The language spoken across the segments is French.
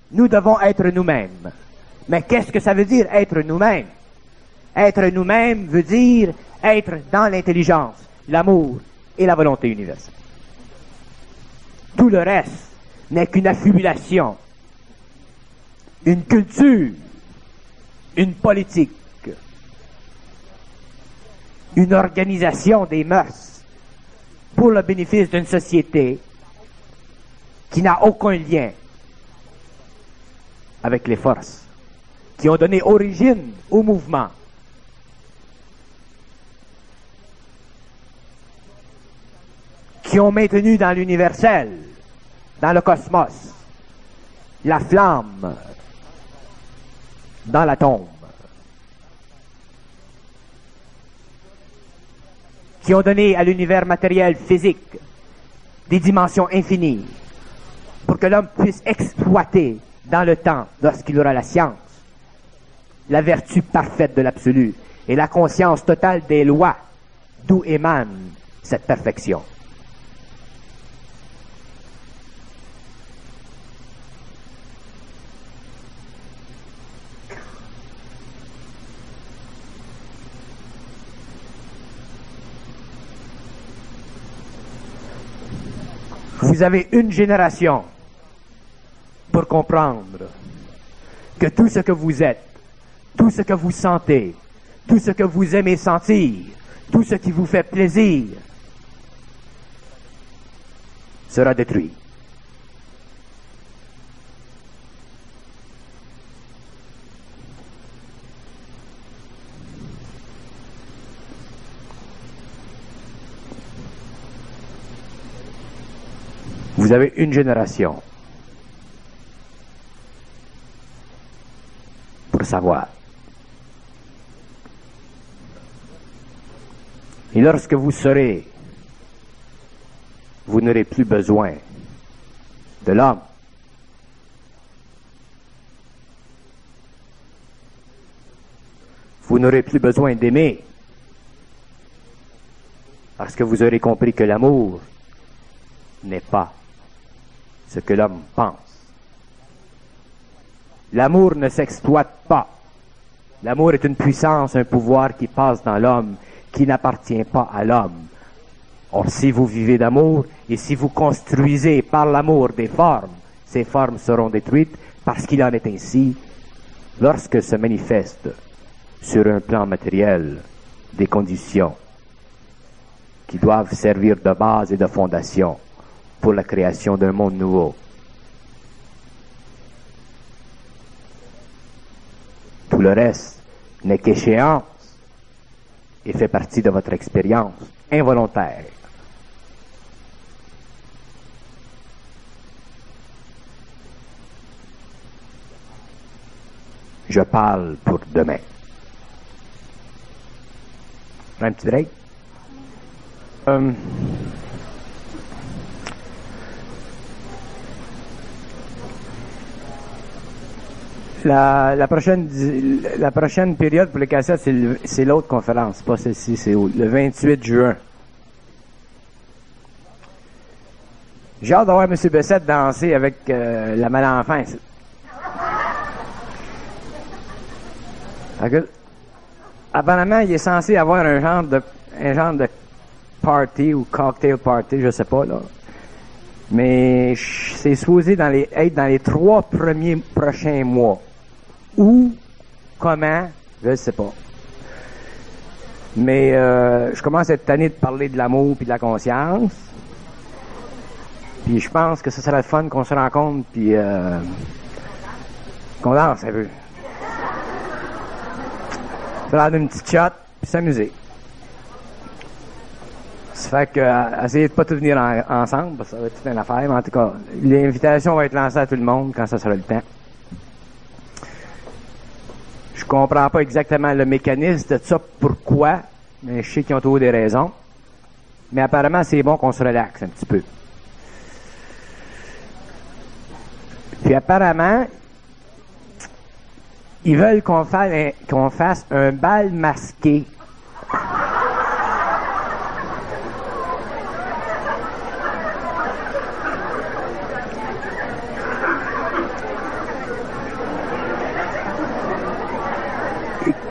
nous devons être nous-mêmes. Mais qu'est-ce que ça veut dire être nous-mêmes? Être nous-mêmes veut dire être dans l'intelligence, l'amour et la volonté universelle. Tout le reste n'est qu'une affibulation, une culture, une politique, une organisation des mœurs pour le bénéfice d'une société qui n'a aucun lien avec les forces qui ont donné origine au mouvement. Qui ont maintenu dans l'universel, dans le cosmos, la flamme dans l'atome. Qui ont donné à l'univers matériel physique des dimensions infinies pour que l'homme puisse exploiter dans le temps, lorsqu'il aura la science, la vertu parfaite de l'absolu et la conscience totale des lois d'où émane cette perfection. Vous avez une génération pour comprendre que tout ce que vous êtes, tout ce que vous sentez, tout ce que vous aimez sentir, tout ce qui vous fait plaisir, sera détruit. Vous avez une génération pour savoir. Et lorsque vous saurez, vous n'aurez plus besoin de l'homme. Vous n'aurez plus besoin d'aimer. Parce que vous aurez compris que l'amour n'est pas ce que l'homme pense. L'amour ne s'exploite pas. L'amour est une puissance, un pouvoir qui passe dans l'homme, qui n'appartient pas à l'homme. Or, si vous vivez d'amour et si vous construisez par l'amour des formes, ces formes seront détruites parce qu'il en est ainsi lorsque se manifestent sur un plan matériel des conditions qui doivent servir de base et de fondation pour la création d'un monde nouveau. Tout le reste n'est qu'échéance et fait partie de votre expérience involontaire. Je parle pour demain. Un petit break? La prochaine période pour les cassettes, c'est l'autre conférence, c'est pas celle-ci, c'est le 28 juin. J'ai hâte d'avoir M. Bessette danser avec la Malenfant. Apparemment, il est censé avoir un genre de party ou cocktail party, je sais pas, là. Mais c'est supposé être dans les 3 prochains mois. Où, comment, je ne sais pas. Mais je commence à être tanné de parler de l'amour puis de la conscience. Puis je pense que ce serait le fun qu'on se rencontre puis qu'on danse un peu. Faire une petite shot puis s'amuser. Ça fait que essayez de pas tout venir ensemble, parce que ça va être toute une affaire, mais en tout cas, l'invitation va être lancée à tout le monde quand ça sera le temps. Je comprends pas exactement le mécanisme de ça, pourquoi, mais je sais qu'ils ont toujours des raisons. Mais apparemment, c'est bon qu'on se relaxe un petit peu. Puis apparemment, ils veulent qu'on fasse un bal masqué.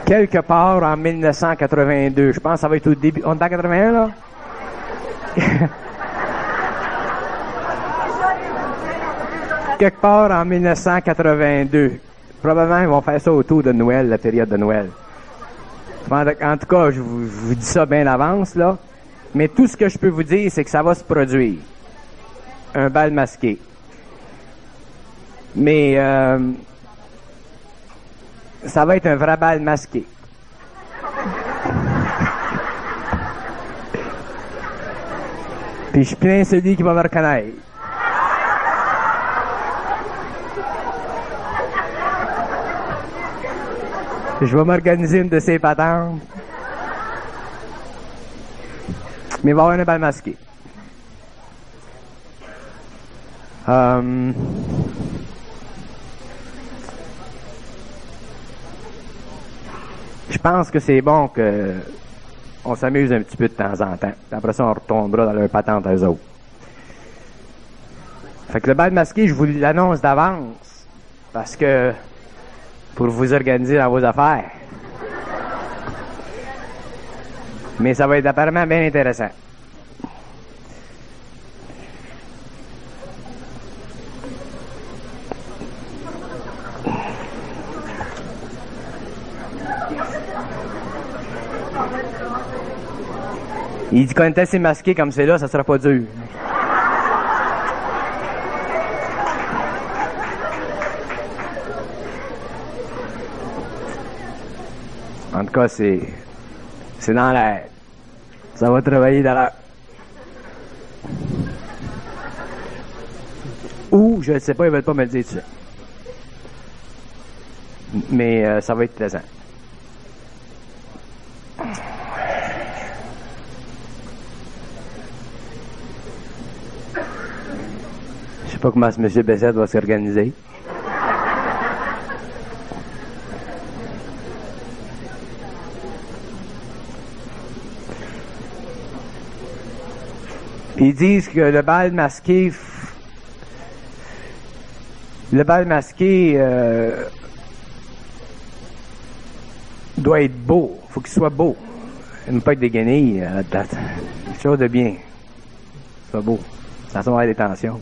quelque part en 1982. Je pense que ça va être au début. On est en 81, là? Quelque part en 1982. Probablement, ils vont faire ça autour de Noël, la période de Noël. En tout cas, je vous dis ça bien d'avance, là. Mais tout ce que je peux vous dire, c'est que ça va se produire. Un bal masqué. Mais ça va être un vrai bal masqué. Puis je plains celui qui va me reconnaître. Je vais m'organiser une de ces patentes. Mais il va y avoir un bal masqué. Je pense que c'est bon que on s'amuse un petit peu de temps en temps. Après ça, on retombera dans leur patente à eux autres. Fait que le bal masqué, je vous l'annonce d'avance. Parce que pour vous organiser dans vos affaires. Mais ça va être apparemment bien intéressant. Il dit qu'on est assez masqué comme c'est là, ça sera pas dur. En tout cas, c'est dans l'air. Ça va travailler dans l'air. Ou, je ne sais pas, ils veulent pas me le dire tout ça. Mais ça va être plaisant. Je sais pas comment ce M. Bessette va s'organiser. Ils disent que le bal masqué doit être beau. Faut qu'il soit beau. Il ne peut pas être dégainé à la date. Quelque chose de bien. Soit beau. Sans avoir des tensions.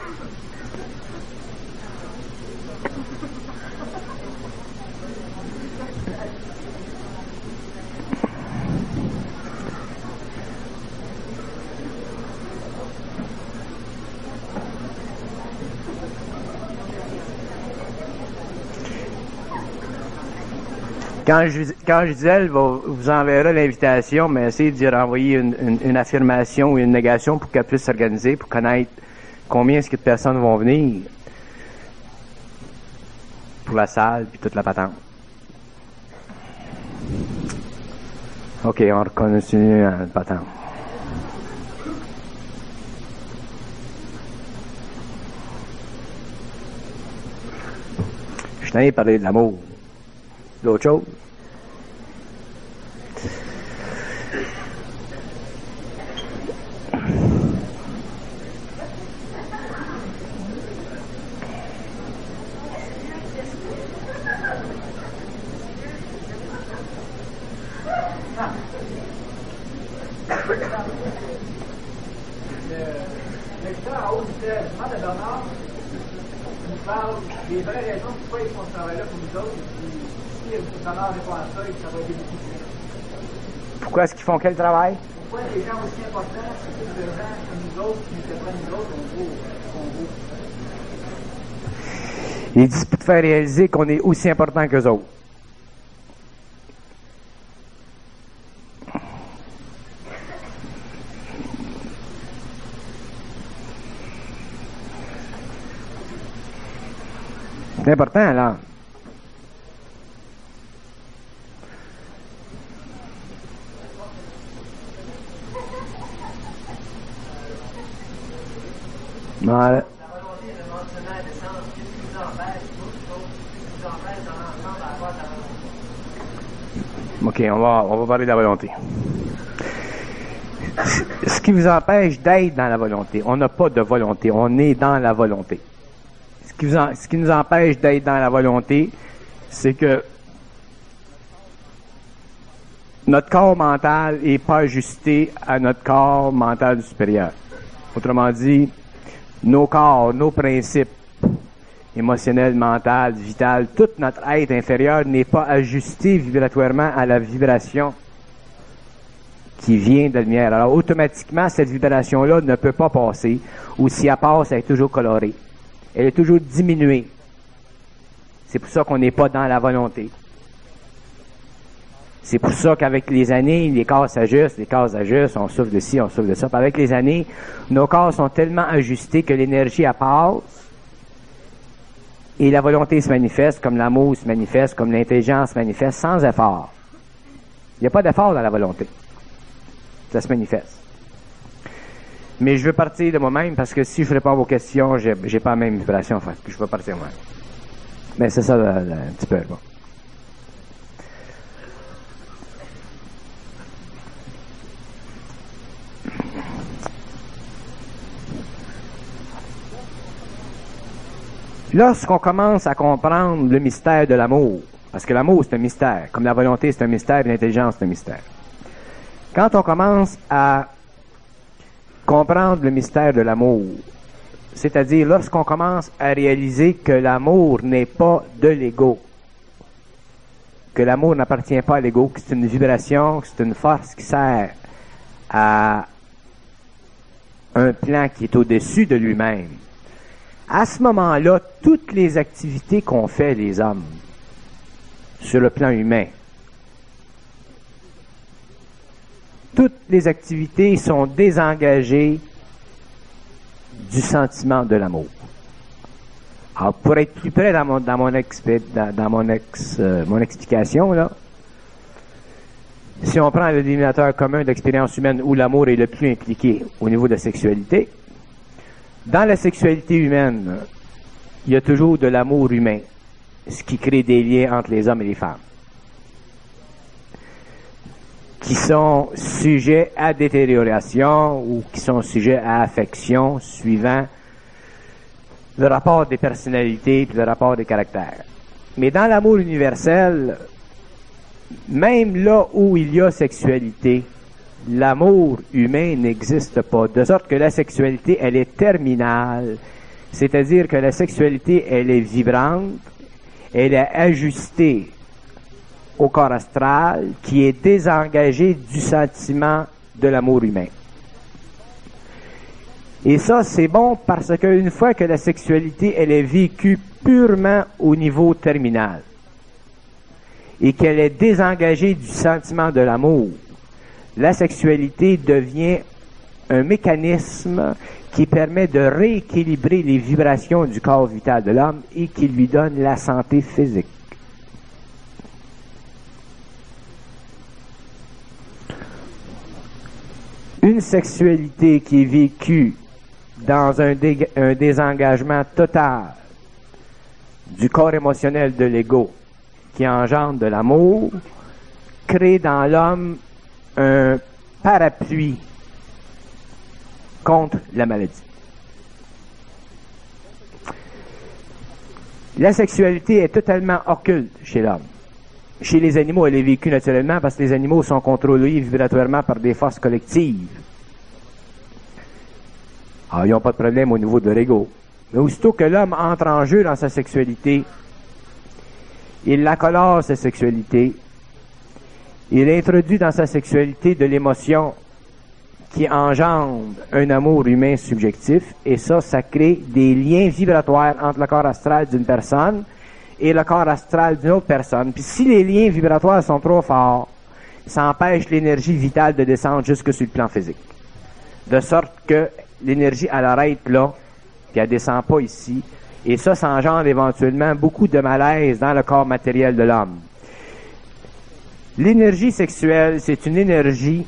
Quand Gisèle vous enverra l'invitation, mais essayez d'y renvoyer une affirmation ou une négation pour qu'elle puisse s'organiser, pour connaître combien est-ce que de personnes vont venir pour la salle puis toute la patente. OK, on continue la patente. Je t'en ai parlé de l'amour. D'autres choses? Lecteur en haut du ciel, demande à Bernard, il nous parle des vraies raisons pourquoi ils font ce travail-là pour nous autres. Si Bernard répond à ça, ça va aider beaucoup. Pourquoi est-ce qu'ils font quel travail? Pourquoi des gens aussi importants, c'est plus de gens que nous autres, qui n'étaient pas nous autres, qu'on vaut. Ils disent pour te faire réaliser qu'on est aussi important qu'eux autres. C'est important, là. Voilà. OK, on va parler de la volonté. Ce qui vous empêche d'être dans la volonté, on n'a pas de volonté, on est dans la volonté. Ce qui nous empêche d'être dans la volonté, c'est que notre corps mental n'est pas ajusté à notre corps mental supérieur. Autrement dit, nos corps, nos principes émotionnels, mentaux, vitaux, tout notre être inférieur n'est pas ajusté vibratoirement à la vibration qui vient de la lumière. Alors, automatiquement, cette vibration-là ne peut pas passer, ou si elle passe, elle est toujours colorée. Elle est toujours diminuée. C'est pour ça qu'on n'est pas dans la volonté. C'est pour ça qu'avec les années, les corps s'ajustent, on souffle de ci, on souffle de ça. Puis avec les années, nos corps sont tellement ajustés que l'énergie, elle passe, et la volonté se manifeste, comme l'amour se manifeste, comme l'intelligence se manifeste, sans effort. Il n'y a pas d'effort dans la volonté. Ça se manifeste. Mais je veux partir de moi-même parce que si je réponds à vos questions, j'ai pas la même vibration. Enfin, je veux partir de moi-même. Mais c'est ça un petit peu. Bon. Lorsqu'on commence à comprendre le mystère de l'amour, parce que l'amour c'est un mystère, comme la volonté c'est un mystère et l'intelligence c'est un mystère. Quand on commence à comprendre le mystère de l'amour, c'est-à-dire lorsqu'on commence à réaliser que l'amour n'est pas de l'ego, que l'amour n'appartient pas à l'ego, que c'est une vibration, que c'est une force qui sert à un plan qui est au-dessus de lui-même, à ce moment-là, toutes les activités qu'on fait, les hommes, sur le plan humain, toutes les activités sont désengagées du sentiment de l'amour. Alors, pour être plus près dans mon explication, là, si on prend le dénominateur commun d'expérience humaine où l'amour est le plus impliqué au niveau de la sexualité, dans la sexualité humaine, il y a toujours de l'amour humain, ce qui crée des liens entre les hommes et les femmes, qui sont sujets à détérioration ou qui sont sujets à affection suivant le rapport des personnalités et le rapport des caractères. Mais dans l'amour universel, même là où il y a sexualité, l'amour humain n'existe pas. De sorte que la sexualité, elle est terminale. C'est-à-dire que la sexualité, elle est vibrante, elle est ajustée au corps astral qui est désengagé du sentiment de l'amour humain. Et ça, c'est bon parce qu'une fois que la sexualité, elle est vécue purement au niveau terminal et qu'elle est désengagée du sentiment de l'amour, la sexualité devient un mécanisme qui permet de rééquilibrer les vibrations du corps vital de l'homme et qui lui donne la santé physique. Une sexualité qui est vécue dans un désengagement total du corps émotionnel de l'ego qui engendre de l'amour crée dans l'homme un parapluie contre la maladie. La sexualité est totalement occulte chez l'homme. Chez les animaux, elle est vécue naturellement parce que les animaux sont contrôlés vibratoirement par des forces collectives. Alors, ils n'ont pas de problème au niveau de l'ego. Mais aussitôt que l'homme entre en jeu dans sa sexualité, il accolore sa sexualité, il introduit dans sa sexualité de l'émotion qui engendre un amour humain subjectif, et ça crée des liens vibratoires entre le corps astral d'une personne et le corps astral d'une autre personne. Puis si les liens vibratoires sont trop forts, ça empêche l'énergie vitale de descendre jusque sur le plan physique. De sorte que l'énergie, elle arrête là, puis elle descend pas ici. Et ça engendre éventuellement beaucoup de malaise dans le corps matériel de l'homme. L'énergie sexuelle, c'est une énergie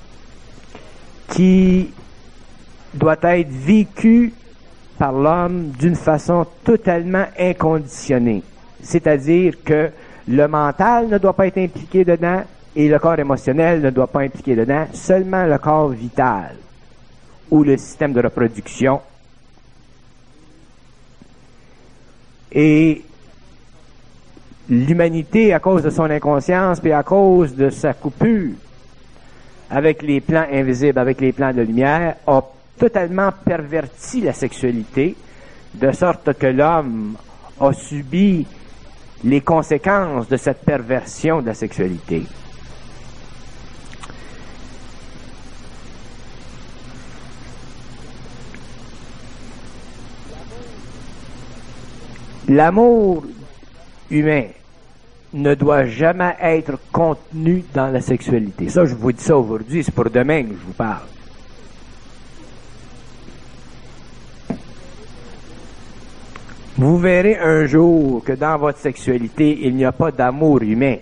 qui doit être vécue par l'homme d'une façon totalement inconditionnée. C'est-à-dire que le mental ne doit pas être impliqué dedans et le corps émotionnel ne doit pas être impliqué dedans, seulement le corps vital ou le système de reproduction. Et l'humanité, à cause de son inconscience, puis à cause de sa coupure avec les plans invisibles, avec les plans de lumière, a totalement perverti la sexualité, de sorte que l'homme a subi les conséquences de cette perversion de la sexualité. L'amour humain ne doit jamais être contenu dans la sexualité. Ça, je vous dis ça aujourd'hui, c'est pour demain que je vous parle. Vous verrez un jour que dans votre sexualité, il n'y a pas d'amour humain.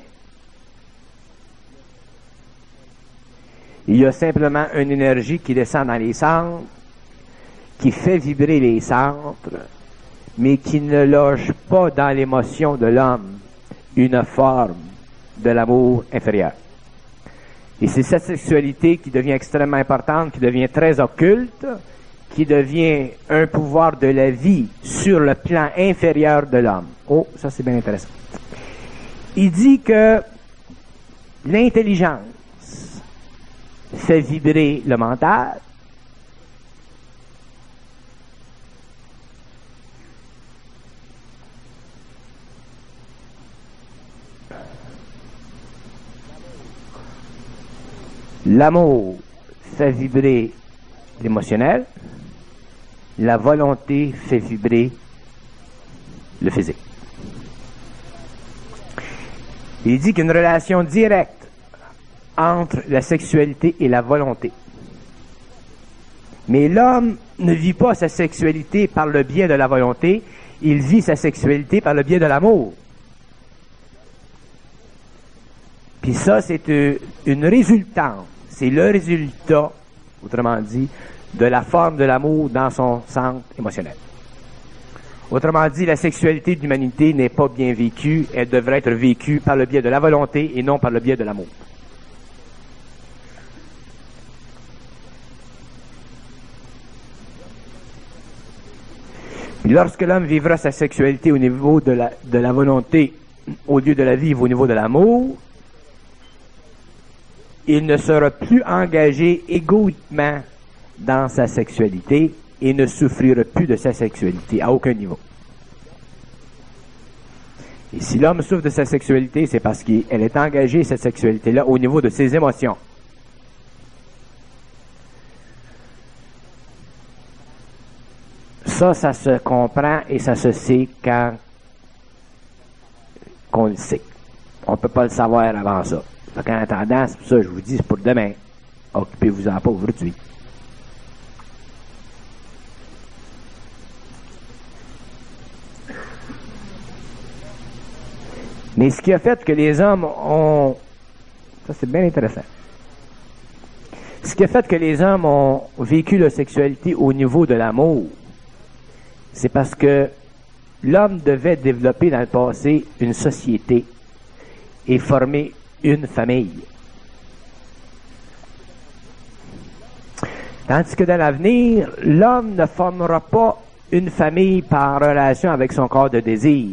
Il y a simplement une énergie qui descend dans les centres, qui fait vibrer les centres, mais qui ne loge pas dans l'émotion de l'homme une forme de l'amour inférieur. Et c'est cette sexualité qui devient extrêmement importante, qui devient très occulte, qui devient un pouvoir de la vie sur le plan inférieur de l'homme. Oh, ça c'est bien intéressant. Il dit que l'intelligence fait vibrer le mental, l'amour fait vibrer l'émotionnel, la volonté fait vibrer le physique. Il dit qu'il y a une relation directe entre la sexualité et la volonté. Mais l'homme ne vit pas sa sexualité par le biais de la volonté, il vit sa sexualité par le biais de l'amour. Puis ça, c'est une résultante. C'est le résultat, autrement dit, de la forme de l'amour dans son centre émotionnel. Autrement dit, la sexualité de l'humanité n'est pas bien vécue, elle devrait être vécue par le biais de la volonté et non par le biais de l'amour. Lorsque l'homme vivra sa sexualité au niveau de la volonté, au lieu de la vivre au niveau de l'amour, il ne sera plus engagé égoïquement dans sa sexualité et ne souffrira plus de sa sexualité à aucun niveau. Et si l'homme souffre de sa sexualité, c'est parce qu'elle est engagée, cette sexualité-là, au niveau de ses émotions. Ça se comprend et ça se sait quand qu'on le sait. On ne peut pas le savoir avant ça. Donc, en attendant, c'est pour ça que je vous dis, c'est pour demain. Occupez-vous-en pas aujourd'hui. Mais ce qui a fait que les hommes ont... Ça, c'est bien intéressant. Ce qui a fait que les hommes ont vécu la sexualité au niveau de l'amour, c'est parce que l'homme devait développer dans le passé une société et former une famille. Tandis que dans l'avenir, l'homme ne formera pas une famille par relation avec son corps de désir.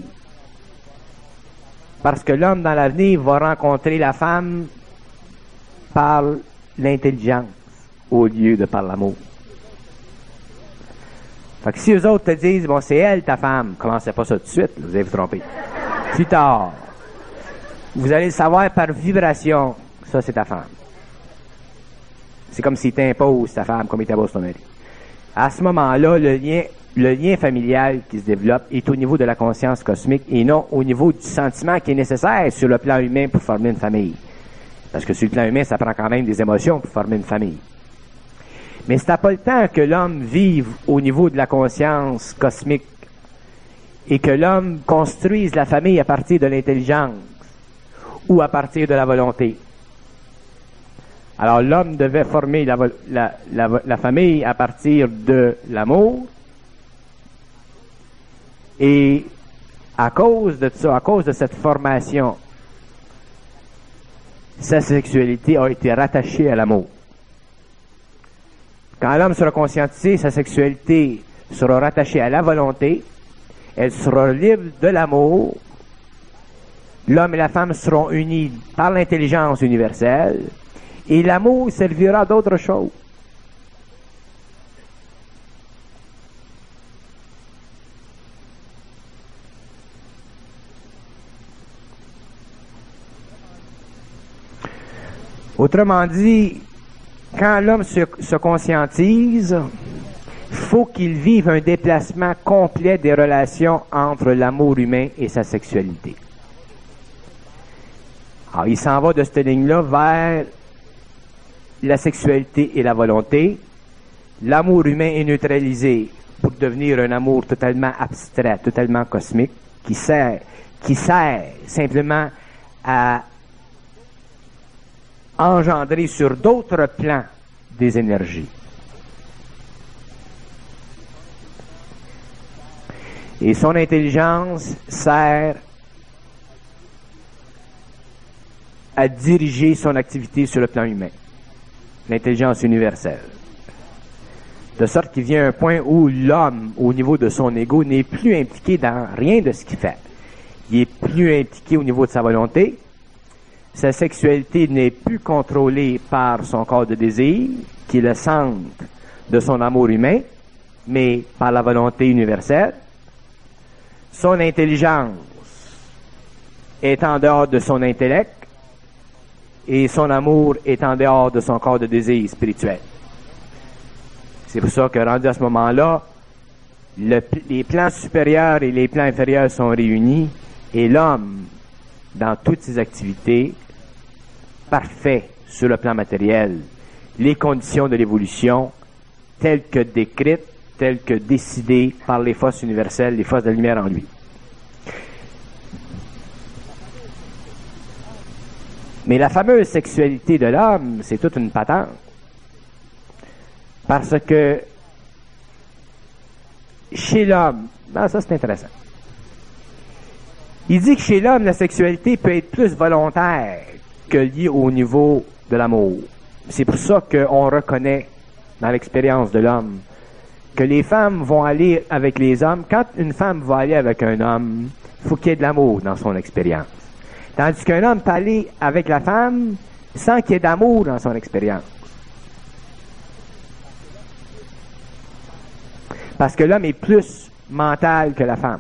Parce que l'homme dans l'avenir va rencontrer la femme par l'intelligence au lieu de par l'amour. Fait que si eux autres te disent, bon, c'est elle ta femme, commencez pas ça tout de suite, vous allez vous tromper. Plus tard, vous allez le savoir par vibration, ça c'est ta femme. C'est comme s'il t'impose ta femme, comme il t'impose ton mari. À ce moment-là, le lien familial qui se développe est au niveau de la conscience cosmique et non au niveau du sentiment qui est nécessaire sur le plan humain pour former une famille. Parce que sur le plan humain, ça prend quand même des émotions pour former une famille. Mais c'est pas le temps que l'homme vive au niveau de la conscience cosmique et que l'homme construise la famille à partir de l'intelligence ou à partir de la volonté. Alors l'homme devait former la famille à partir de l'amour et à cause de ça, à cause de cette formation, sa sexualité a été rattachée à l'amour. Quand l'homme sera conscientisé, sa sexualité sera rattachée à la volonté, elle sera libre de l'amour l'homme et la femme seront unis par l'intelligence universelle et l'amour servira d'autre chose. Autrement dit, quand l'homme se conscientise, faut qu'il vive un déplacement complet des relations entre l'amour humain et sa sexualité. Alors, il s'en va de cette ligne-là vers la sexualité et la volonté. L'amour humain est neutralisé pour devenir un amour totalement abstrait, totalement cosmique, qui sert simplement à engendrer sur d'autres plans des énergies. Et son intelligence sert à diriger son activité sur le plan humain. L'intelligence universelle. De sorte qu'il vient un point où l'homme, au niveau de son ego, n'est plus impliqué dans rien de ce qu'il fait. Il est plus impliqué au niveau de sa volonté. Sa sexualité n'est plus contrôlée par son corps de désir, qui est le centre de son amour humain, mais par la volonté universelle. Son intelligence est en dehors de son intellect et son amour est en dehors de son corps de désir spirituel. C'est pour ça que, rendu à ce moment-là, les plans supérieurs et les plans inférieurs sont réunis et l'homme, dans toutes ses activités, parfait sur le plan matériel, les conditions de l'évolution telles que décrites, telles que décidées par les forces universelles, les forces de la lumière en lui. Mais la fameuse sexualité de l'homme, c'est toute une patente. Parce que chez l'homme, ça c'est intéressant. Il dit que chez l'homme, la sexualité peut être plus volontaire que liée au niveau de l'amour. C'est pour ça qu'on reconnaît dans l'expérience de l'homme que les femmes vont aller avec les hommes. Quand une femme va aller avec un homme, il faut qu'il y ait de l'amour dans son expérience. Tandis qu'un homme peut aller avec la femme sans qu'il y ait d'amour dans son expérience. Parce que l'homme est plus mental que la femme.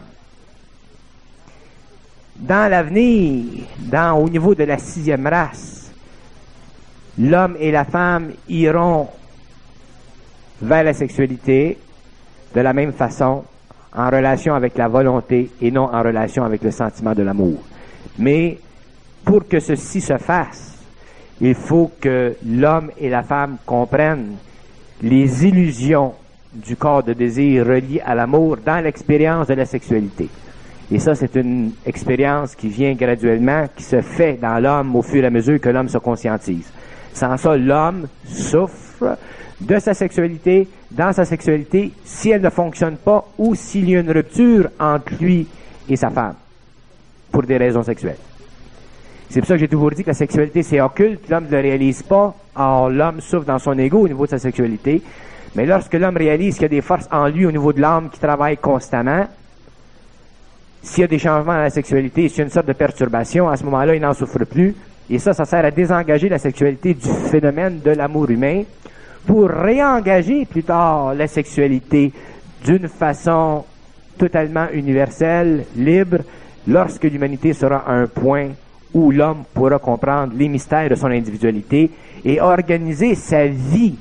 Dans l'avenir, au niveau de la 6e race, l'homme et la femme iront vers la sexualité de la même façon, en relation avec la volonté et non en relation avec le sentiment de l'amour. Mais pour que ceci se fasse, il faut que l'homme et la femme comprennent les illusions du corps de désir relié à l'amour dans l'expérience de la sexualité. Et ça, c'est une expérience qui vient graduellement, qui se fait dans l'homme au fur et à mesure que l'homme se conscientise. Sans ça, l'homme souffre de sa sexualité, dans sa sexualité, si elle ne fonctionne pas ou s'il y a une rupture entre lui et sa femme, pour des raisons sexuelles. C'est pour ça que j'ai toujours dit que la sexualité, c'est occulte, l'homme ne le réalise pas. Or, l'homme souffre dans son ego au niveau de sa sexualité. Mais lorsque l'homme réalise qu'il y a des forces en lui au niveau de l'âme qui travaillent constamment, s'il y a des changements dans la sexualité, s'il y a une sorte de perturbation, à ce moment-là, il n'en souffre plus. Et ça sert à désengager la sexualité du phénomène de l'amour humain pour réengager plus tard la sexualité d'une façon totalement universelle, libre, lorsque l'humanité sera à un point où l'homme pourra comprendre les mystères de son individualité et organiser sa vie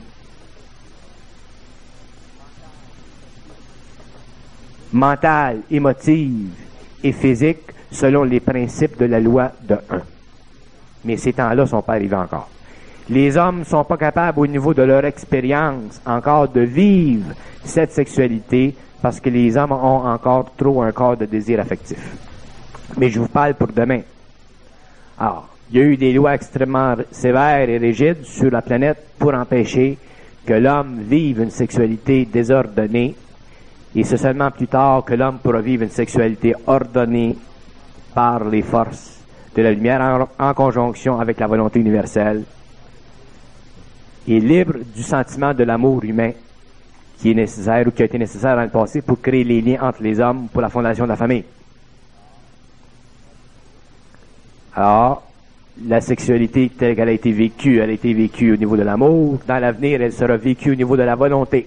mentale, émotive et physique selon les principes de la loi de 1. Mais ces temps-là ne sont pas arrivés encore. Les hommes ne sont pas capables au niveau de leur expérience encore de vivre cette sexualité parce que les hommes ont encore trop un corps de désir affectif. Mais je vous parle pour demain. Alors, il y a eu des lois extrêmement sévères et rigides sur la planète pour empêcher que l'homme vive une sexualité désordonnée. Et c'est seulement plus tard que l'homme pourra vivre une sexualité ordonnée par les forces de la lumière en conjonction avec la volonté universelle et libre du sentiment de l'amour humain qui est nécessaire ou qui a été nécessaire dans le passé pour créer les liens entre les hommes pour la fondation de la famille. Alors, la sexualité telle qu'elle a été vécue, elle a été vécue au niveau de l'amour. Dans l'avenir, elle sera vécue au niveau de la volonté.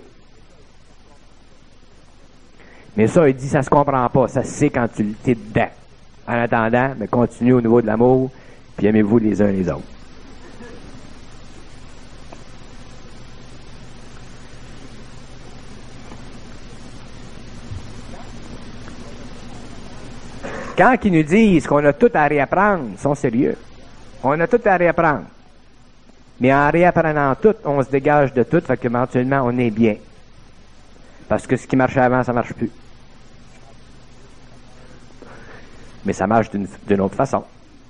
Mais ça, il dit, ça se comprend pas. Ça se sait quand tu es dedans. En attendant, mais continuez au niveau de l'amour, puis aimez-vous les uns les autres. Quand ils nous disent qu'on a tout à réapprendre, ils sont sérieux. On a tout à réapprendre. Mais en réapprenant tout, on se dégage de tout, fait qu'éventuellement, on est bien. Parce que ce qui marchait avant, ça marche plus. Mais ça marche d'une autre façon.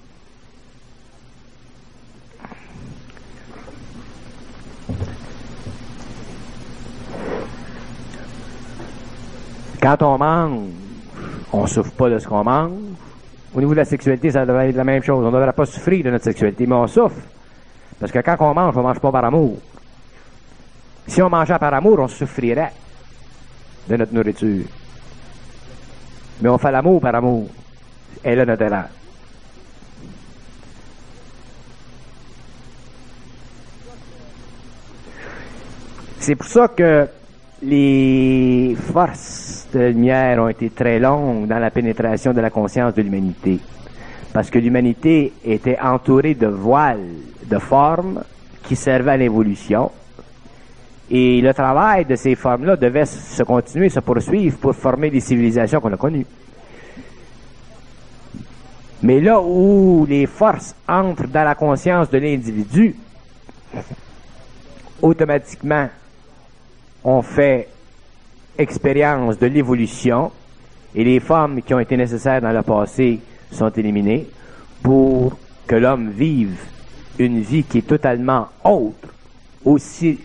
Quand on mange, on souffre pas de ce qu'on mange. Au niveau de la sexualité, ça devrait être la même chose. On ne devrait pas souffrir de notre sexualité, mais on souffre. Parce que quand on mange pas par amour. Si on mangeait par amour, on souffrirait de notre nourriture. Mais on fait l'amour par amour. Et là, notre erreur. C'est pour ça que les forces de lumière ont été très longues dans la pénétration de la conscience de l'humanité. Parce que l'humanité était entourée de voiles, de formes qui servaient à l'évolution. Et le travail de ces formes-là devait se continuer, se poursuivre pour former les civilisations qu'on a connues. Mais là où les forces entrent dans la conscience de l'individu, automatiquement, on fait expérience de l'évolution et les formes qui ont été nécessaires dans le passé sont éliminées pour que l'homme vive une vie qui est totalement autre, aussi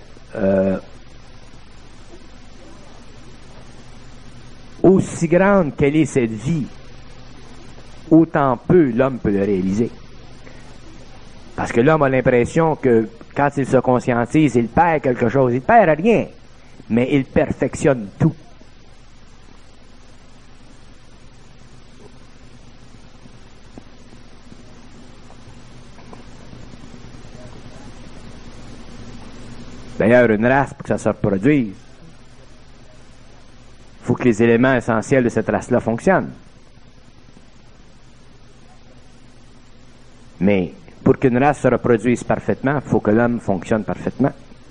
aussi grande qu'elle est cette vie, autant peu l'homme peut le réaliser. Parce que l'homme a l'impression que quand il se conscientise, il perd quelque chose. Il perd rien, mais il perfectionne tout. D'ailleurs, une race, pour que ça se reproduise, il faut que les éléments essentiels de cette race-là fonctionnent. Mais pour qu'une race se reproduise parfaitement, il faut que l'homme fonctionne parfaitement.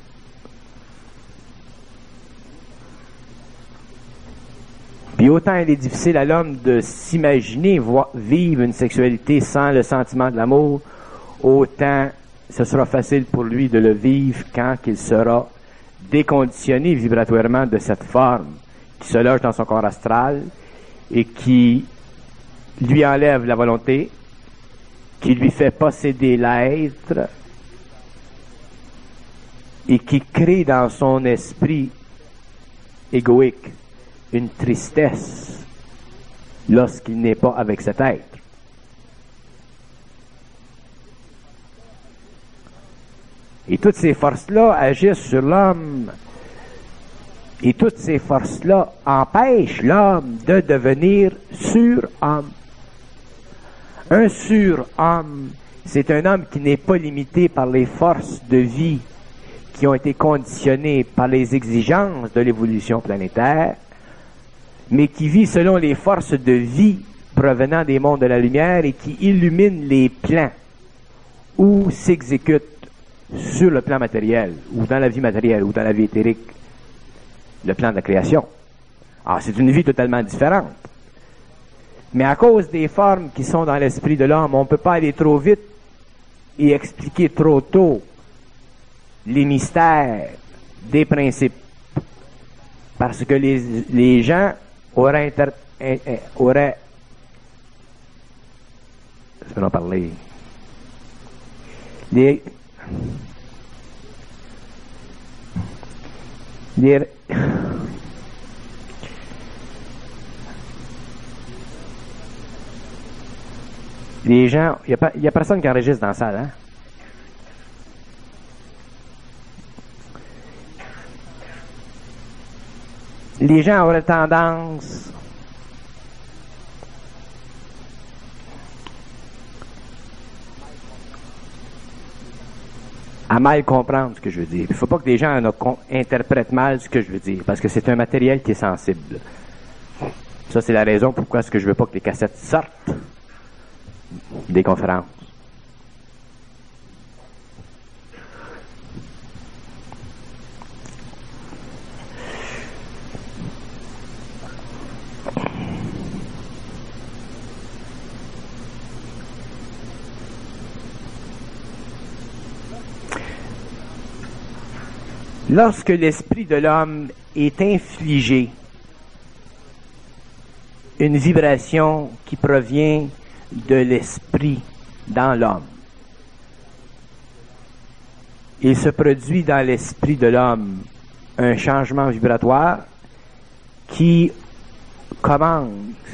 Puis autant il est difficile à l'homme de s'imaginer vivre une sexualité sans le sentiment de l'amour, autant ce sera facile pour lui de le vivre quand il sera déconditionné vibratoirement de cette forme qui se loge dans son corps astral et qui lui enlève la volonté, qui lui fait posséder l'être et qui crée dans son esprit égoïque une tristesse lorsqu'il n'est pas avec cet être. Et toutes ces forces-là agissent sur l'homme. Et toutes ces forces-là empêchent l'homme de devenir surhomme. Un surhomme, c'est un homme qui n'est pas limité par les forces de vie qui ont été conditionnées par les exigences de l'évolution planétaire, mais qui vit selon les forces de vie provenant des mondes de la lumière et qui illumine les plans où s'exécutent sur le plan matériel, ou dans la vie matérielle, ou dans la vie éthérique, le plan de la création. Alors, c'est une vie totalement différente. Mais à cause des formes qui sont dans l'esprit de l'homme, on ne peut pas aller trop vite et expliquer trop tôt les mystères des principes. Parce que les gens auraient je vais en parler. Les gens, il y a personne qui enregistre dans la salle, hein? Les gens auraient tendance à mal comprendre ce que je veux dire. Il ne faut pas que des gens interprètent mal ce que je veux dire, parce que c'est un matériel qui est sensible. Ça, c'est la raison pourquoi est-ce que je veux pas que les cassettes sortent des conférences. Lorsque l'esprit de l'homme est infligé une vibration qui provient de l'esprit dans l'homme, il se produit dans l'esprit de l'homme un changement vibratoire qui commence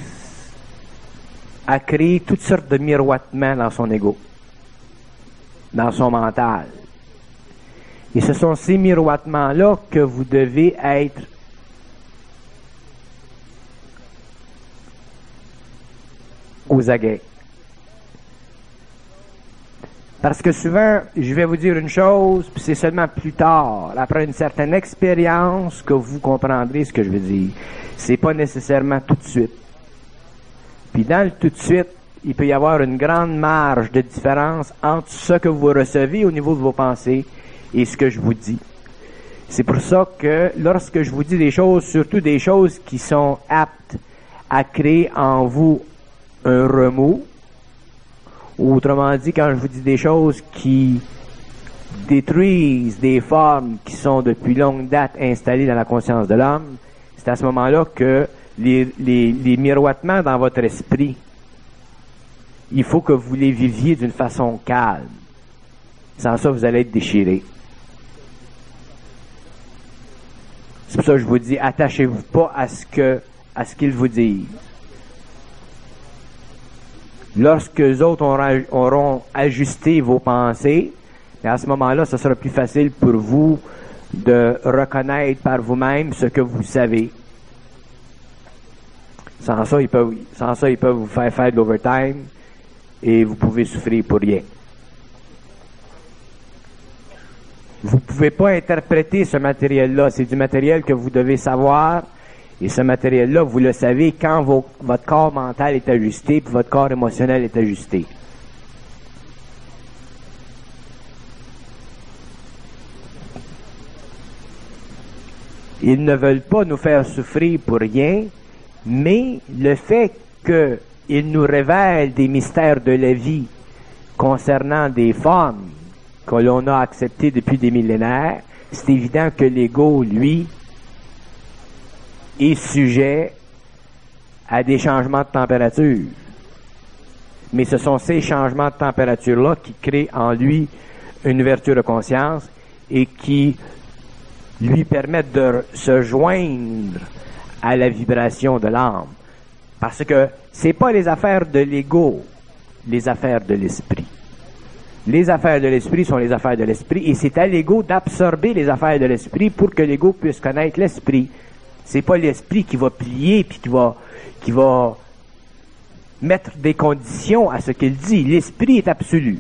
à créer toutes sortes de miroitements dans son ego, dans son mental. Et ce sont ces miroitements-là que vous devez être aux aguets. Parce que souvent, je vais vous dire une chose, puis c'est seulement plus tard, après une certaine expérience, que vous comprendrez ce que je veux dire. C'est pas nécessairement tout de suite. Puis dans le tout de suite, il peut y avoir une grande marge de différence entre ce que vous recevez au niveau de vos pensées et ce que je vous dis. C'est pour ça que lorsque je vous dis des choses, surtout des choses qui sont aptes à créer en vous un remous, ou autrement dit, quand je vous dis des choses qui détruisent des formes qui sont depuis longue date installées dans la conscience de l'homme, c'est à ce moment-là que les miroitements dans votre esprit, il faut que vous les viviez d'une façon calme. Sans ça, vous allez être déchiré. C'est pour ça que je vous dis, attachez-vous pas à ce qu'ils vous disent. Lorsque les autres auront ajusté vos pensées, à ce moment-là, ce sera plus facile pour vous de reconnaître par vous-même ce que vous savez. Sans ça, ils peuvent vous faire de l'overtime et vous pouvez souffrir pour rien. Vous ne pouvez pas interpréter ce matériel-là. C'est du matériel que vous devez savoir. Et ce matériel-là, vous le savez quand votre corps mental est ajusté et votre corps émotionnel est ajusté. Ils ne veulent pas nous faire souffrir pour rien, mais le fait qu'ils nous révèlent des mystères de la vie concernant des formes que l'on a acceptées depuis des millénaires, c'est évident que l'ego, lui, est sujet à des changements de température. Mais ce sont ces changements de température-là qui créent en lui une ouverture de conscience et qui lui permettent de se joindre à la vibration de l'âme. Parce que c'est pas les affaires de l'ego, les affaires de l'esprit. Les affaires de l'esprit sont les affaires de l'esprit et c'est à l'ego d'absorber les affaires de l'esprit pour que l'ego puisse connaître l'esprit. C'est pas l'esprit qui va plier puis qui va mettre des conditions à ce qu'il dit. L'esprit est absolu.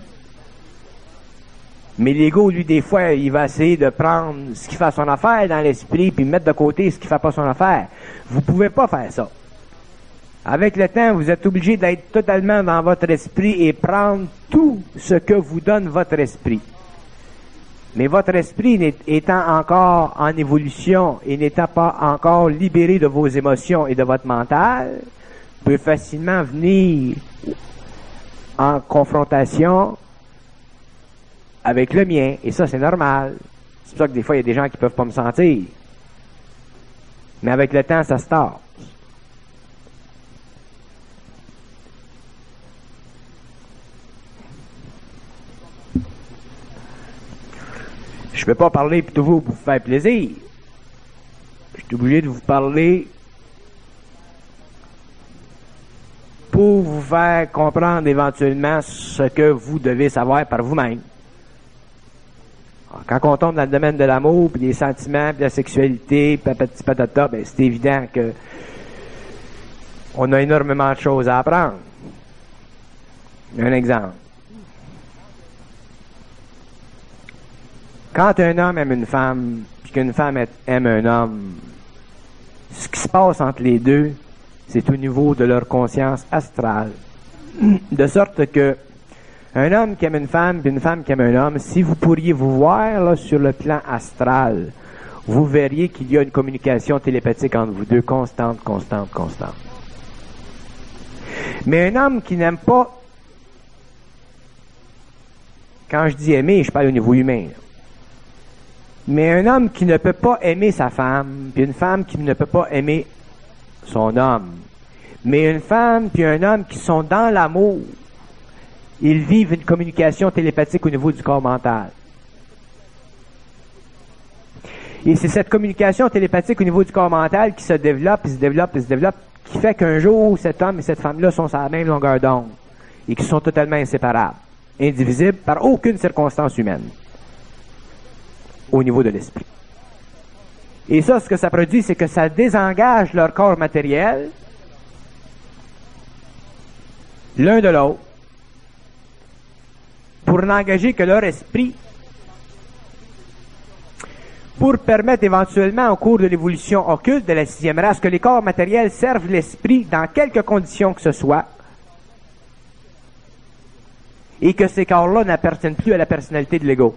Mais l'ego, lui, des fois, il va essayer de prendre ce qui fait son affaire dans l'esprit puis mettre de côté ce qui fait pas son affaire. Vous pouvez pas faire ça. Avec le temps, vous êtes obligé d'être totalement dans votre esprit et prendre tout ce que vous donne votre esprit. Mais votre esprit étant encore en évolution et n'étant pas encore libéré de vos émotions et de votre mental, peut facilement venir en confrontation avec le mien. Et ça, c'est normal. C'est pour ça que des fois, il y a des gens qui peuvent pas me sentir. Mais avec le temps, ça se tasse. Je ne peux pas parler pour vous faire plaisir. Je suis obligé de vous parler pour vous faire comprendre éventuellement ce que vous devez savoir par vous-même. Quand on tombe dans le domaine de l'amour, puis des sentiments, puis de la sexualité, patati patata, ben c'est évident que on a énormément de choses à apprendre. Un exemple. Quand un homme aime une femme, puis qu'une femme aime un homme, ce qui se passe entre les deux, c'est au niveau de leur conscience astrale. De sorte que un homme qui aime une femme, puis une femme qui aime un homme, si vous pourriez vous voir là, sur le plan astral, vous verriez qu'il y a une communication télépathique entre vous deux, constante. Mais un homme qui n'aime pas, quand je dis aimer, je parle au niveau humain, là. Mais un homme qui ne peut pas aimer sa femme, puis une femme qui ne peut pas aimer son homme, mais une femme puis un homme qui sont dans l'amour, ils vivent une communication télépathique au niveau du corps mental. Et c'est cette communication télépathique au niveau du corps mental qui se développe, qui fait qu'un jour, cet homme et cette femme-là sont sur la même longueur d'onde et qui sont totalement inséparables, indivisibles par aucune circonstance humaine au niveau de l'esprit. Et ça, ce que ça produit, c'est que ça désengage leur corps matériel l'un de l'autre pour n'engager que leur esprit, pour permettre éventuellement au cours de l'évolution occulte de la 6e race que les corps matériels servent l'esprit dans quelques conditions que ce soit et que ces corps-là n'appartiennent plus à la personnalité de l'ego.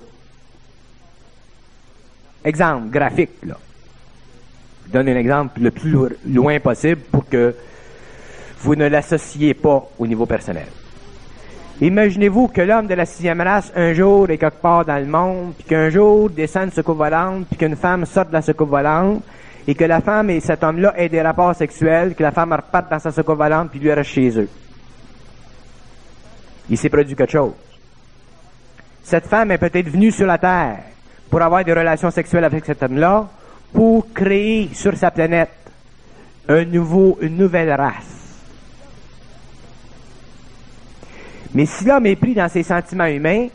Exemple graphique, là. Je donne un exemple le plus loin possible pour que vous ne l'associez pas au niveau personnel. Imaginez-vous que l'homme de la 6e race, un jour, est quelque part dans le monde, puis qu'un jour, descend une soucoupe volante, puis qu'une femme sorte de la soucoupe volante, et que la femme et cet homme-là aient des rapports sexuels, que la femme reparte dans sa soucoupe volante, puis lui reste chez eux. Il s'est produit quelque chose. Cette femme est peut-être venue sur la Terre pour avoir des relations sexuelles avec cet homme-là, pour créer sur sa planète une nouvelle race. Mais si l'homme est pris dans ses sentiments humains,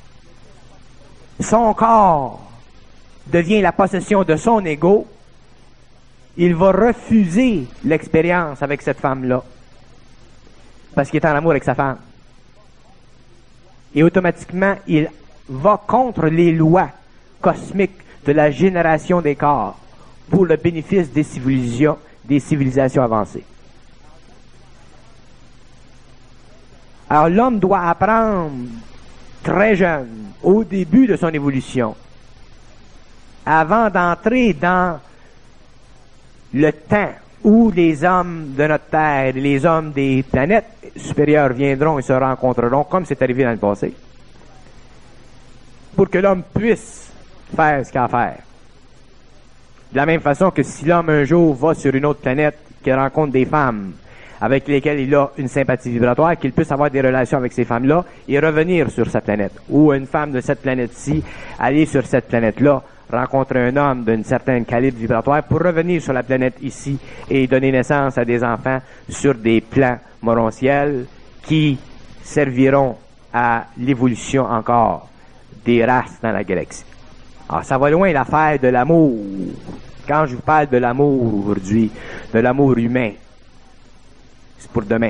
son corps devient la possession de son ego, il va refuser l'expérience avec cette femme-là, parce qu'il est en amour avec sa femme. Et automatiquement, il va contre les lois cosmiques de la génération des corps pour le bénéfice des civilisations avancées. Alors l'homme doit apprendre très jeune, au début de son évolution, avant d'entrer dans le temps où les hommes de notre Terre et les hommes des planètes supérieures viendront et se rencontreront, comme c'est arrivé dans le passé, pour que l'homme puisse faire ce qu'il a à faire. De la même façon que si l'homme un jour va sur une autre planète, qu'il rencontre des femmes avec lesquelles il a une sympathie vibratoire, qu'il puisse avoir des relations avec ces femmes-là et revenir sur sa planète. Ou une femme de cette planète-ci, aller sur cette planète-là, rencontrer un homme d'un certain calibre vibratoire pour revenir sur la planète ici et donner naissance à des enfants sur des plans morontiels qui serviront à l'évolution encore des races dans la galaxie. Alors, ça va loin l'affaire de l'amour. Quand je vous parle de l'amour aujourd'hui, de l'amour humain, c'est pour demain.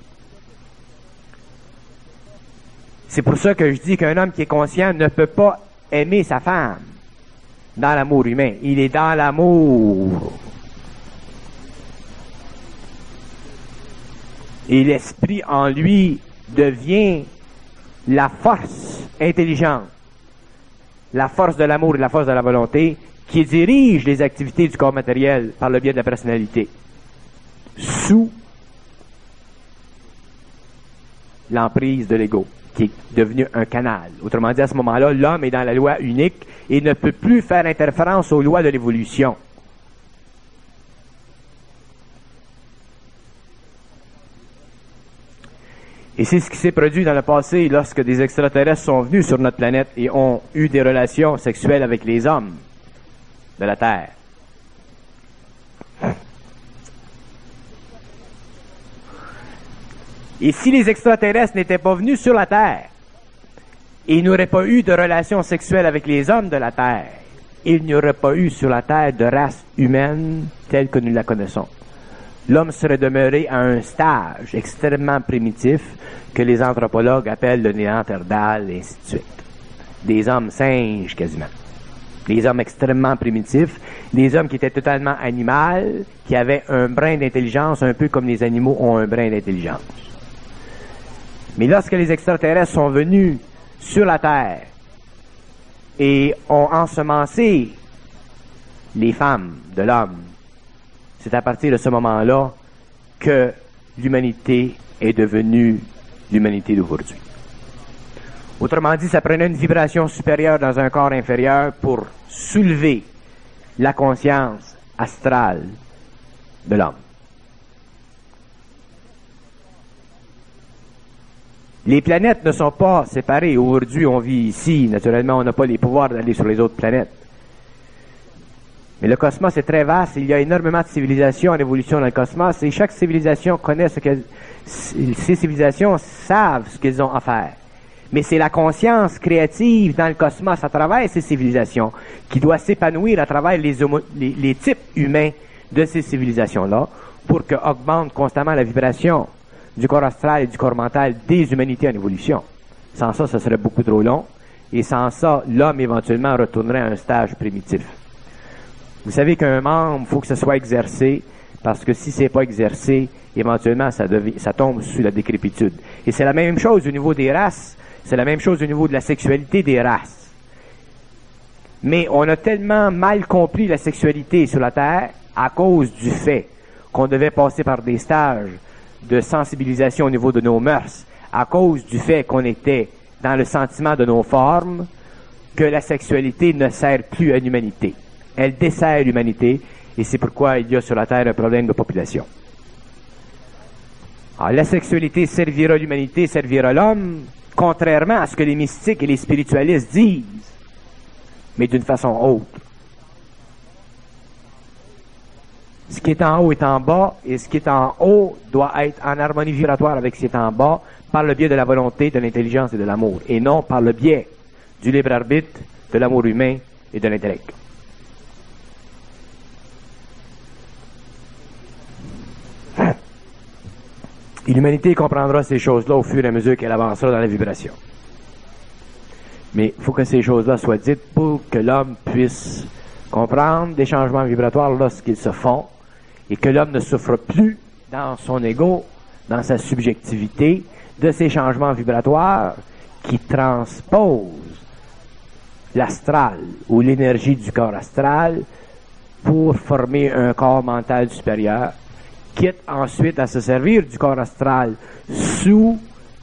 C'est pour ça que je dis qu'un homme qui est conscient ne peut pas aimer sa femme dans l'amour humain. Il est dans l'amour. Et l'esprit en lui devient la force intelligente, la force de l'amour et la force de la volonté qui dirige les activités du corps matériel par le biais de la personnalité, sous l'emprise de l'ego, qui est devenu un canal. Autrement dit, à ce moment-là, l'homme est dans la loi unique et ne peut plus faire interférence aux lois de l'évolution. Et c'est ce qui s'est produit dans le passé lorsque des extraterrestres sont venus sur notre planète et ont eu des relations sexuelles avec les hommes de la Terre. Et si les extraterrestres n'étaient pas venus sur la Terre et n'auraient pas eu de relations sexuelles avec les hommes de la Terre, il n'y aurait pas eu sur la Terre de race humaine telle que nous la connaissons. L'homme serait demeuré à un stage extrêmement primitif que les anthropologues appellent le Néandertal, et ainsi de suite. Des hommes singes quasiment. Des hommes extrêmement primitifs, des hommes qui étaient totalement animaux, qui avaient un brin d'intelligence, un peu comme les animaux ont un brin d'intelligence. Mais lorsque les extraterrestres sont venus sur la Terre et ont ensemencé les femmes de l'homme, c'est à partir de ce moment-là que l'humanité est devenue l'humanité d'aujourd'hui. Autrement dit, ça prenait une vibration supérieure dans un corps inférieur pour soulever la conscience astrale de l'homme. Les planètes ne sont pas séparées. Aujourd'hui, on vit ici. Naturellement, on n'a pas les pouvoirs d'aller sur les autres planètes. Mais le cosmos est très vaste. Il y a énormément de civilisations en évolution dans le cosmos et chaque civilisation connaît ce que ces civilisations savent ce qu'elles ont à faire. Mais c'est la conscience créative dans le cosmos à travers ces civilisations qui doit s'épanouir à travers les types humains de ces civilisations-là pour que augmente constamment la vibration du corps astral et du corps mental des humanités en évolution. Sans ça, ça serait beaucoup trop long. Et sans ça, l'homme éventuellement retournerait à un stage primitif. Vous savez qu'un membre, il faut que ce soit exercé, parce que si c'est pas exercé, éventuellement, ça tombe sous la décrépitude. Et c'est la même chose au niveau des races, c'est la même chose au niveau de la sexualité des races. Mais on a tellement mal compris la sexualité sur la Terre à cause du fait qu'on devait passer par des stages de sensibilisation au niveau de nos mœurs, à cause du fait qu'on était dans le sentiment de nos formes, que la sexualité ne sert plus à l'humanité. Elle dessert l'humanité, et c'est pourquoi il y a sur la Terre un problème de population. Alors, la sexualité servira l'humanité, servira l'homme, contrairement à ce que les mystiques et les spiritualistes disent, mais d'une façon autre. Ce qui est en haut est en bas, et ce qui est en haut doit être en harmonie vibratoire avec ce qui est en bas, par le biais de la volonté, de l'intelligence et de l'amour, et non par le biais du libre arbitre, de l'amour humain et de l'intellect. Et l'humanité comprendra ces choses-là au fur et à mesure qu'elle avancera dans la vibration. Mais il faut que ces choses-là soient dites pour que l'homme puisse comprendre des changements vibratoires lorsqu'ils se font et que l'homme ne souffre plus dans son ego, dans sa subjectivité, de ces changements vibratoires qui transposent l'astral ou l'énergie du corps astral pour former un corps mental supérieur, quitte ensuite à se servir du corps astral sous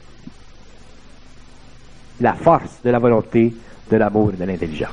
la force de la volonté, de l'amour et de l'intelligence.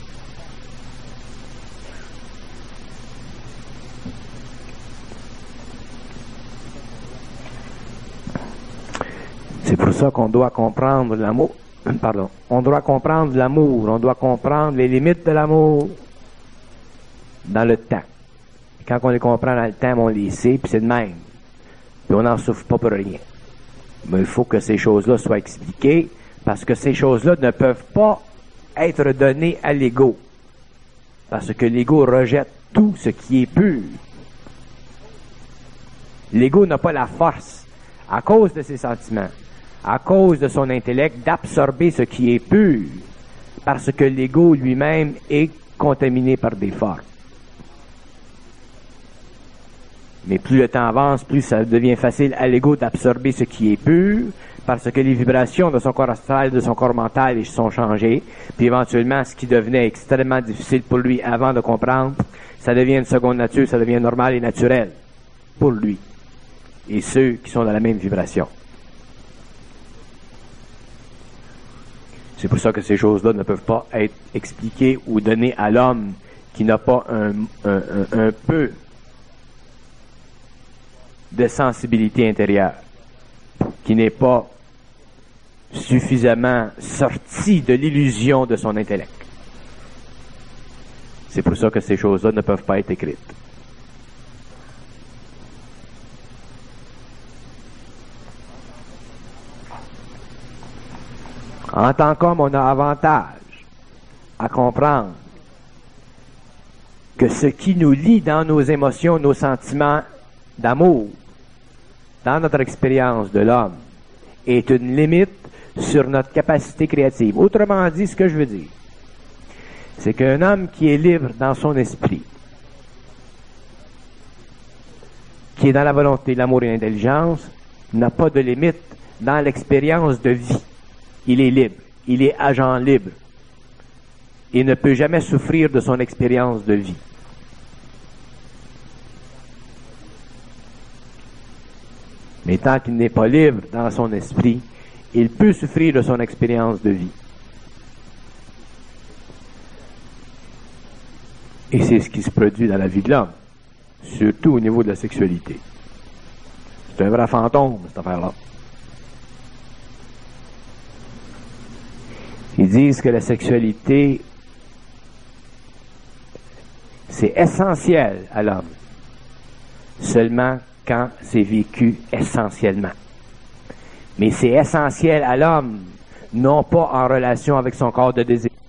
C'est pour ça qu'on doit comprendre l'amour. Pardon. On doit comprendre l'amour. On doit comprendre les limites de l'amour dans le temps. Quand on les comprend dans le temps, on les sait, puis c'est de même. Puis on n'en souffre pas pour rien. Mais il faut que ces choses-là soient expliquées, parce que ces choses-là ne peuvent pas être données à l'ego. Parce que l'ego rejette tout ce qui est pur. L'ego n'a pas la force, à cause de ses sentiments, à cause de son intellect, d'absorber ce qui est pur, parce que l'ego lui-même est contaminé par des formes. Mais plus le temps avance, plus ça devient facile à l'ego d'absorber ce qui est pur, parce que les vibrations de son corps astral, de son corps mental, ils sont changées. Puis éventuellement, ce qui devenait extrêmement difficile pour lui avant de comprendre, ça devient une seconde nature, ça devient normal et naturel pour lui. Et ceux qui sont dans la même vibration. C'est pour ça que ces choses-là ne peuvent pas être expliquées ou données à l'homme qui n'a pas un peu de sensibilité intérieure, qui n'est pas suffisamment sorti de l'illusion de son intellect. C'est pour ça que ces choses-là ne peuvent pas être écrites. En tant qu'homme, on a avantage à comprendre que ce qui nous lie dans nos émotions, nos sentiments d'amour, dans notre expérience de l'homme, est une limite sur notre capacité créative. Autrement dit, ce que je veux dire, c'est qu'un homme qui est libre dans son esprit, qui est dans la volonté, l'amour et l'intelligence, n'a pas de limite dans l'expérience de vie. Il est libre, il est agent libre. Il ne peut jamais souffrir de son expérience de vie. Mais tant qu'il n'est pas libre dans son esprit, il peut souffrir de son expérience de vie. Et c'est ce qui se produit dans la vie de l'homme, surtout au niveau de la sexualité. C'est un vrai fantôme, cette affaire-là. Ils disent que la sexualité, c'est essentiel à l'homme, seulement quand c'est vécu essentiellement. Mais c'est essentiel à l'homme, non pas en relation avec son corps de désir.